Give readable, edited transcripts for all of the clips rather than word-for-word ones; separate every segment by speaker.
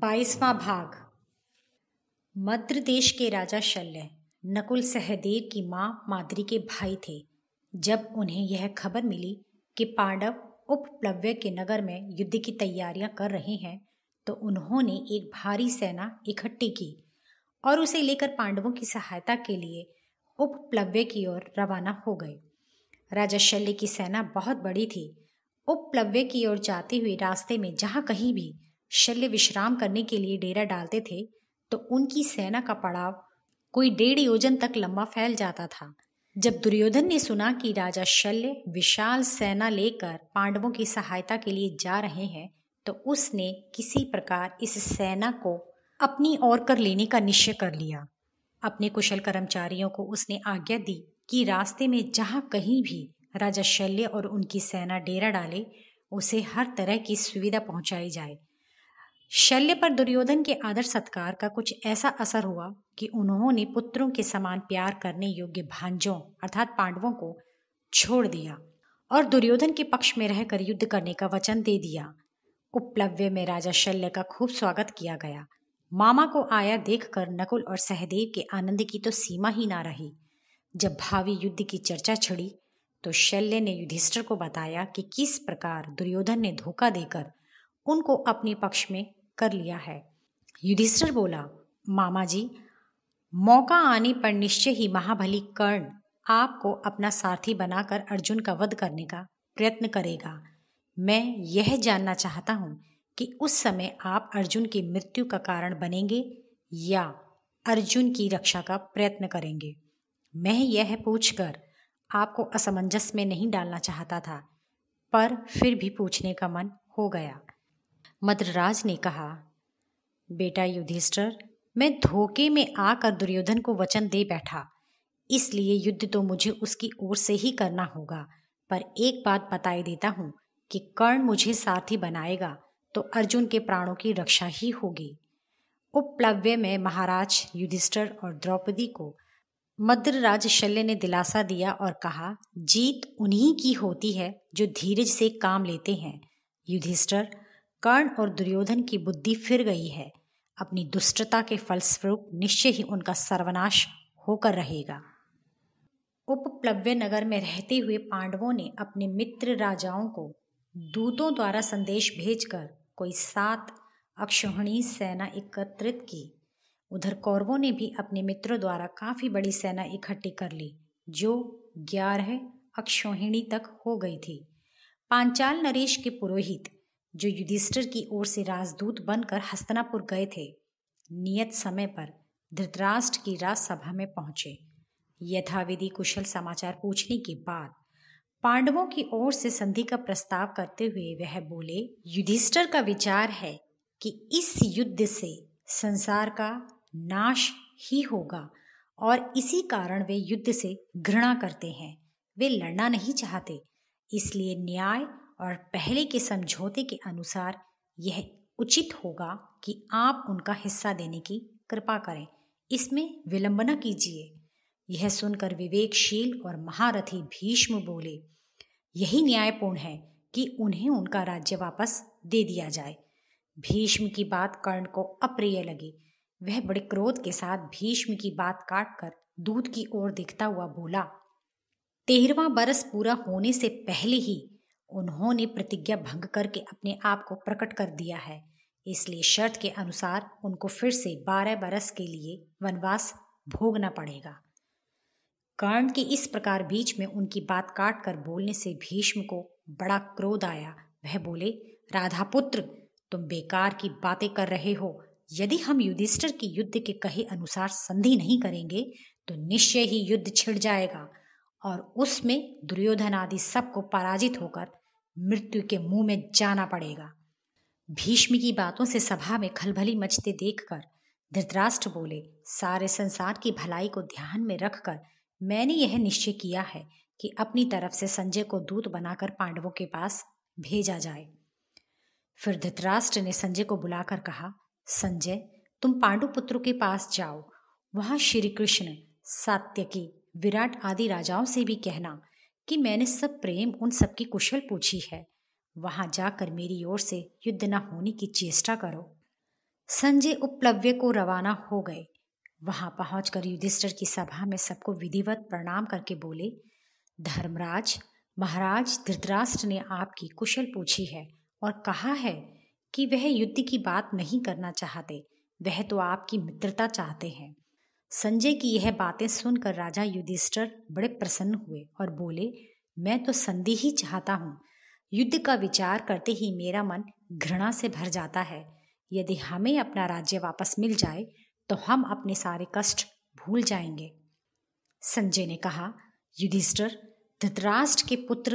Speaker 1: 22वां भाग। मद्र देश के राजा शल्य नकुल सहदेव की मां माद्री के भाई थे। जब उन्हें यह खबर मिली कि पांडव उपप्लव्य के नगर में युद्ध की तैयारियां कर रहे हैं, तो उन्होंने एक भारी सेना इकट्ठी की और उसे लेकर पांडवों की सहायता के लिए उपप्लव्य की ओर रवाना हो गए। राजा शल्य की सेना बहुत बड़ी थी। उपप्लव्य की ओर जाते हुए रास्ते में जहां कहीं भी शल्य विश्राम करने के लिए डेरा डालते थे, तो उनकी सेना का पड़ाव कोई 1.5 योजन तक लंबा फैल जाता था। जब दुर्योधन ने सुना कि राजा शल्य विशाल सेना लेकर पांडवों की सहायता के लिए जा रहे हैं, तो उसने किसी प्रकार इस सेना को अपनी ओर कर लेने का निश्चय कर लिया। अपने कुशल कर्मचारियों को उसने आज्ञा दी कि रास्ते में जहां कहीं भी राजा शल्य और उनकी सेना डेरा डाले, उसे हर तरह की सुविधा पहुंचाई जाए। शल्य पर दुर्योधन के आदर सत्कार का कुछ ऐसा असर हुआ कि उन्होंने पुत्रों के समान प्यार करने योग्य भांजों अर्थात पांडवों को छोड़ दिया और दुर्योधन के पक्ष में रहकर युद्ध करने का वचन दे दिया। उपप्लव्य में राजा शल्य का खूब स्वागत किया गया। मामा को आया देखकर नकुल और सहदेव के आनंद की तो सीमा ही ना रही। जब भावी युद्ध की चर्चा छिड़ी, तो शल्य ने युधिष्ठिर को बताया कि किस प्रकार दुर्योधन ने धोखा देकर उनको अपने पक्ष में कर लिया है। युधिष्ठिर बोला, मामा जी, मौका आने पर निश्चय ही महाबली कर्ण आपको अपना सारथी बनाकर अर्जुन का वध करने का प्रयत्न करेगा। मैं यह जानना चाहता हूं कि उस समय आप अर्जुन की मृत्यु का कारण बनेंगे या अर्जुन की रक्षा का प्रयत्न करेंगे। मैं यह पूछकर आपको असमंजस में नहीं डालना चाहता था, पर फिर भी पूछने का मन हो गया। मद्रराज ने कहा, बेटा युधिष्ठिर, मैं धोखे में आकर दुर्योधन को वचन दे बैठा, इसलिए युद्ध तो मुझे उसकी ओर से ही करना होगा। पर एक बात बताई देता हूं कि कर्ण मुझे सारथी बनाएगा तो अर्जुन के प्राणों की रक्षा ही होगी। उपप्लव्य में महाराज युधिष्ठिर और द्रौपदी को मद्रराज शल्य ने दिलासा दिया और कहा, जीत उन्हीं की होती है जो धीरज से काम लेते हैं। युधिष्ठिर, कर्ण और दुर्योधन की बुद्धि फिर गई है। अपनी दुष्टता के फलस्वरूप निश्चय ही उनका सर्वनाश होकर रहेगा। उपप्लव्य नगर में रहते हुए पांडवों ने अपने मित्र राजाओं को दूतों द्वारा संदेश भेजकर कोई 7 अक्षौहिणी सेना एकत्रित की। उधर कौरवों ने भी अपने मित्रों द्वारा काफी बड़ी सेना इकट्ठी कर ली, जो 11 अक्षौहिणी तक हो गई थी। पांचाल नरेश के पुरोहित, जो युधिष्ठिर की ओर से राजदूत बनकर हस्तिनापुर गए थे, नियत समय पर धृतराष्ट्र की राजसभा में पहुंचे। यथाविधि कुशल समाचार पूछने के बाद पांडवों की ओर से संधि का प्रस्ताव करते हुए वह बोले, युधिष्ठिर का विचार है कि इस युद्ध से संसार का नाश ही होगा और इसी कारण वे युद्ध से घृणा करते हैं। वे लड़ना नहीं चाहते, इसलिए न्याय और पहले के समझौते के अनुसार यह उचित होगा कि आप उनका हिस्सा देने की कृपा करें। इसमें विलंब न कीजिए। यह सुनकर विवेकशील और महारथी भीष्म बोले, यही न्यायपूर्ण है कि उन्हें उनका राज्य वापस दे दिया जाए। भीष्म की बात कर्ण को अप्रिय लगी। वह बड़े क्रोध के साथ भीष्म की बात काटकर दूत की ओर देखता हुआ बोला, 13वां बरस पूरा होने से पहले ही उन्होंने प्रतिज्ञा भंग करके अपने आप को प्रकट कर दिया है, इसलिए शर्त के अनुसार उनको फिर से 12 बरस के लिए वनवास भोगना पड़ेगा। कर्ण के इस प्रकार बीच में उनकी बात काट कर बोलने से भीष्म को बड़ा क्रोध आया। वह बोले, राधापुत्र, तुम बेकार की बातें कर रहे हो। यदि हम युधिष्ठिर की युद्ध के कहे अनुसार संधि नहीं करेंगे तो निश्चय ही युद्ध छिड़ जाएगा और उसमें दुर्योधन आदि सबको पराजित होकर मृत्यु के मुंह में जाना पड़ेगा। भीष्म की बातों से सभा में खलबली मचते देखकर धृतराष्ट्र बोले, सारे संसार की भलाई को ध्यान में रखकर मैंने यह निश्चय किया है कि अपनी तरफ से संजय को दूत बनाकर पांडवों के पास भेजा जाए। फिर धृतराष्ट्र ने संजय को बुलाकर कहा, संजय, तुम पांडुपुत्रों के पास जाओ। वहां श्री कृष्ण, सात्यकी, विराट आदि राजाओं से भी कहना कि मैंने सब प्रेम उन सबकी कुशल पूछी है। वहां जाकर मेरी ओर से युद्ध न होने की चेष्टा करो। संजय उपप्लव्य को रवाना हो गए। वहां पहुंचकर युधिष्ठिर की सभा में सबको विधिवत प्रणाम करके बोले, धर्मराज, महाराज धृतराष्ट्र ने आपकी कुशल पूछी है और कहा है कि वह युद्ध की बात नहीं करना चाहते, वह तो आपकी मित्रता चाहते हैं। संजय की यह बातें सुनकर राजा युधिष्ठिर बड़े प्रसन्न हुए और बोले, मैं तो संधि ही चाहता हूँ। युद्ध का विचार करते ही मेरा मन घृणा से भर जाता है। यदि हमें अपना राज्य वापस मिल जाए तो हम अपने सारे कष्ट भूल जाएंगे। संजय ने कहा, युधिष्ठिर, धृतराष्ट्र के पुत्र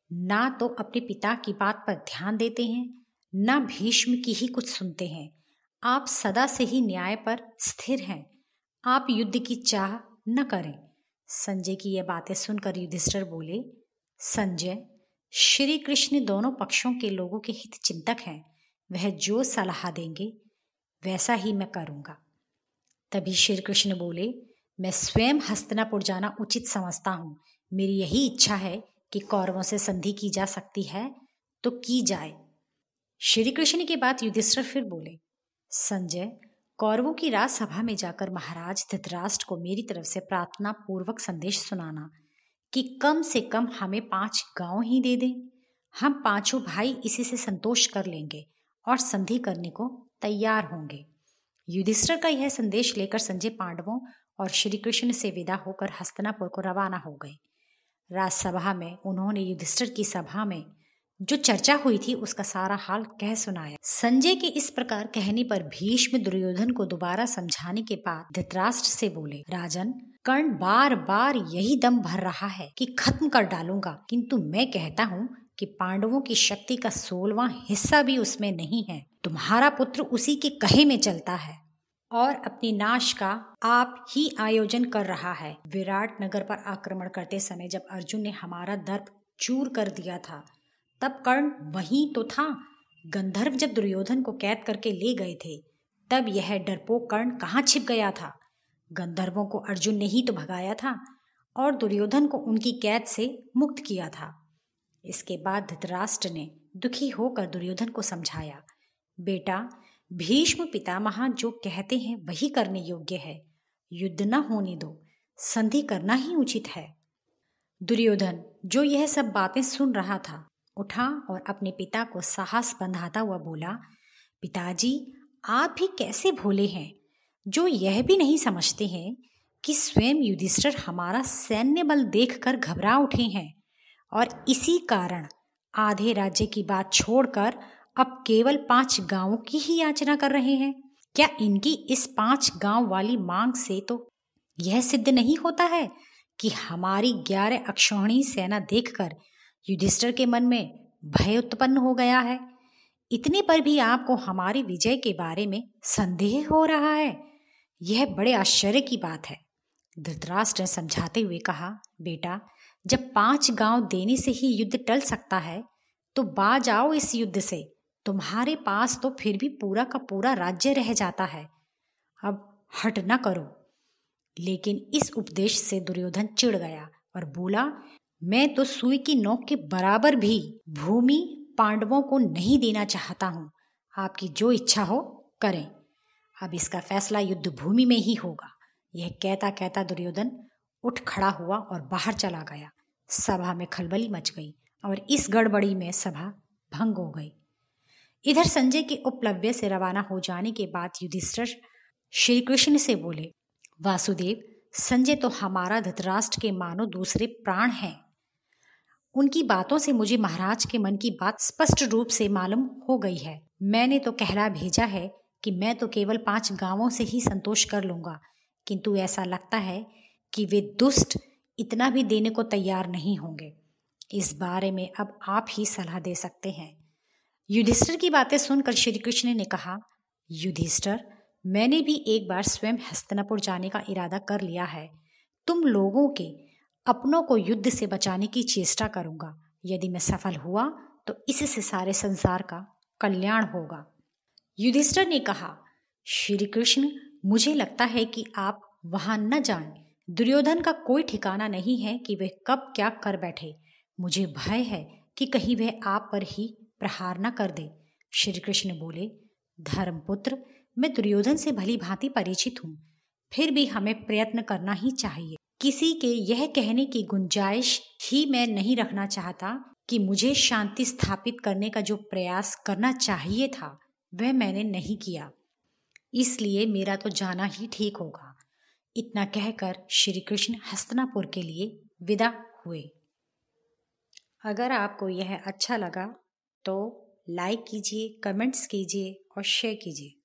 Speaker 1: ना तो अपने पिता की बात पर ध्यान देते हैं, ना भीष्म की ही कुछ सुनते हैं। आप सदा से ही न्याय पर स्थिर हैं। आप युद्ध की चाह न करें। संजय की यह बातें सुनकर युधिष्ठिर बोले, संजय, श्री कृष्ण दोनों पक्षों के लोगों के हित चिंतक हैं। वह जो सलाह देंगे वैसा ही मैं करूंगा। तभी श्री कृष्ण बोले, मैं स्वयं हस्तिनापुर जाना उचित समझता हूँ। मेरी यही इच्छा है कि कौरवों से संधि की जा सकती है तो की जाए। श्री कृष्ण की बात युधिष्ठिर फिर बोले, संजय, कौरवों की राजसभा में जाकर महाराज धृतराष्ट्र को मेरी तरफ से प्रार्थना पूर्वक संदेश सुनाना कि कम से कम हमें 5 गांव ही दे दें। हम 5 भाई इसी से संतोष कर लेंगे और संधि करने को तैयार होंगे। युधिष्ठिर का यह संदेश लेकर संजय पांडवों और श्री कृष्ण से विदा होकर हस्तिनापुर को रवाना हो गए। राजसभा में उन्होंने युधिष्ठिर की सभा में जो चर्चा हुई थी उसका सारा हाल कह सुनाया। संजय के इस प्रकार कहने पर भीष्म दुर्योधन को दोबारा समझाने के बाद धृतराष्ट्र से बोले, राजन, कर्ण बार बार यही दम भर रहा है कि खत्म कर डालूंगा, किंतु मैं कहता हूँ कि पांडवों की शक्ति का 16वां हिस्सा भी उसमें नहीं है। तुम्हारा पुत्र उसी के कहे में चलता है और अपने नाश का आप ही आयोजन कर रहा है। विराट नगर पर आक्रमण करते समय जब अर्जुन ने हमारा दर्प चूर कर दिया था तब कर्ण वहीं तो था। गंधर्व जब दुर्योधन को कैद करके ले गए थे तब यह डरपोक कर्ण कहाँ छिप गया था। गंधर्वों को अर्जुन ने ही तो भगाया था और दुर्योधन को उनकी कैद से मुक्त किया था। इसके बाद धृतराष्ट्र ने दुखी होकर दुर्योधन को समझाया, बेटा, भीष्म पितामह जो कहते हैं वही करने योग्य है। युद्ध न होने दो, संधि करना ही उचित है। दुर्योधन जो यह सब बातें सुन रहा था उठा और अपने पिता को साहस बंधाता हुआ बोला, पिताजी, आप भी कैसे भोले हैं जो यह भी नहीं समझते हैं कि स्वयं युधिष्ठिर हमारा सैन्य बल देखकर घबरा उठे हैं और इसी कारण आधे राज्य की बात छोड़कर अब केवल 5 गांवों की ही याचना कर रहे हैं। क्या इनकी इस 5 गांव वाली मांग से तो यह सिद्ध नहीं होता है कि हमारी 11 अक्षौहिणी सेना देखकर युधिष्ठिर के मन में भय उत्पन्न हो गया है। इतने पर भी आपको हमारी विजय के बारे में संदेह हो रहा है। यह बड़े आश्चर्य की बात है। धृतराष्ट्र ने समझाते हुए कहा, बेटा, जब 5 गांव देने से ही युद्ध टल सकता है तो बाज आओ इस युद्ध से। तुम्हारे पास तो फिर भी पूरा का पूरा राज्य रह जाता है। अब हट न करो। लेकिन इस उपदेश से दुर्योधन चिढ़ गया और बोला, मैं तो सुई की नोक के बराबर भी भूमि पांडवों को नहीं देना चाहता हूँ। आपकी जो इच्छा हो करें। अब इसका फैसला युद्ध भूमि में ही होगा। यह कहता कहता दुर्योधन उठ खड़ा हुआ और बाहर चला गया। सभा में खलबली मच गई और इस गड़बड़ी में सभा भंग हो गई। इधर संजय के उपप्लव्य से रवाना हो जाने के बाद युधिष्ठिर श्री कृष्ण से बोले, वासुदेव, संजय तो हमारा धृतराष्ट्र के मानो दूसरे प्राण हैं। उनकी बातों से मुझे महाराज के मन की बात स्पष्ट रूप से मालूम हो गई है। मैंने तो कहला भेजा है कि मैं तो केवल 5 गांवों से ही संतोष कर लूंगा, किंतु ऐसा लगता है कि वे दुष्ट इतना भी देने को तैयार नहीं होंगे। इस बारे में अब आप ही सलाह दे सकते हैं। युधिष्ठिर की बातें सुनकर श्री कृष्ण ने कहा, युधिष्ठिर, मैंने भी एक बार स्वयं हस्तिनापुर जाने का इरादा कर लिया है। तुम लोगों के अपनों को युद्ध से बचाने की चेष्टा करूंगा। यदि मैं सफल हुआ तो इससे सारे संसार का कल्याण होगा। युधिष्ठिर ने कहा, श्री कृष्ण, मुझे लगता है कि आप वहां न जाएं। दुर्योधन का कोई ठिकाना नहीं है कि वह कब क्या कर बैठे। मुझे भय है कि कहीं वह आप पर ही प्रहार न कर दे। श्री कृष्ण बोले, धर्मपुत्र, मैं दुर्योधन से भली भांति परिचित हूँ, फिर भी हमें प्रयत्न करना ही चाहिए। किसी के यह कहने की गुंजाइश ही मैं नहीं रखना चाहता कि मुझे शांति स्थापित करने का जो प्रयास करना चाहिए था वह मैंने नहीं किया, इसलिए मेरा तो जाना ही ठीक होगा। इतना कहकर श्री कृष्ण हस्तिनापुर के लिए विदा हुए। अगर आपको यह अच्छा लगा तो लाइक कीजिए, कमेंट्स कीजिए और शेयर कीजिए।